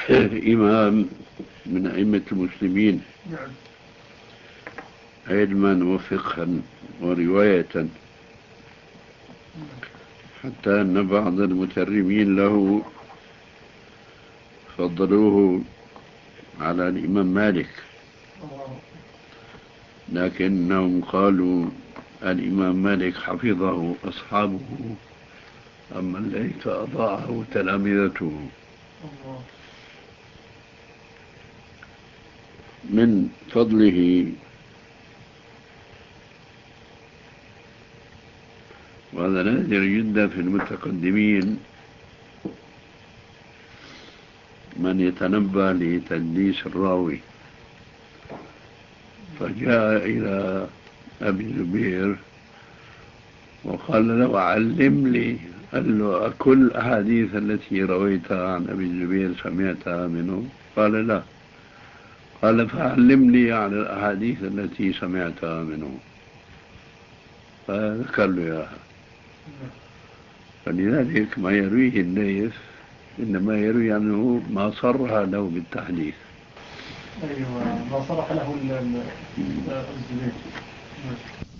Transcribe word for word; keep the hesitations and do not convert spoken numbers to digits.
إمام من أئمة المسلمين علما وفقها ورواية، حتى أن بعض المترجمين له فضلوه على الإمام مالك، لكنهم قالوا الإمام مالك حفظه أصحابه، أما الليث أضاعه تلامذته. من فضله وهذا نادر جدا في المتقدمين من يتنبه لتدليس الراوي، فجاء إلى أبي الزبير وقال له علم لي، قال له أكل الأحاديث التي رويتها عن أبي الزبير سمعتها منه؟ قال لا. قال فعلمني على الأحاديث التي سمعتها منه، فذكر له إياها. فلذلك ما يرويه الليث إنما يروي عنه ما صرح له بالتحديث. أيوة، ما صرح له الزبير.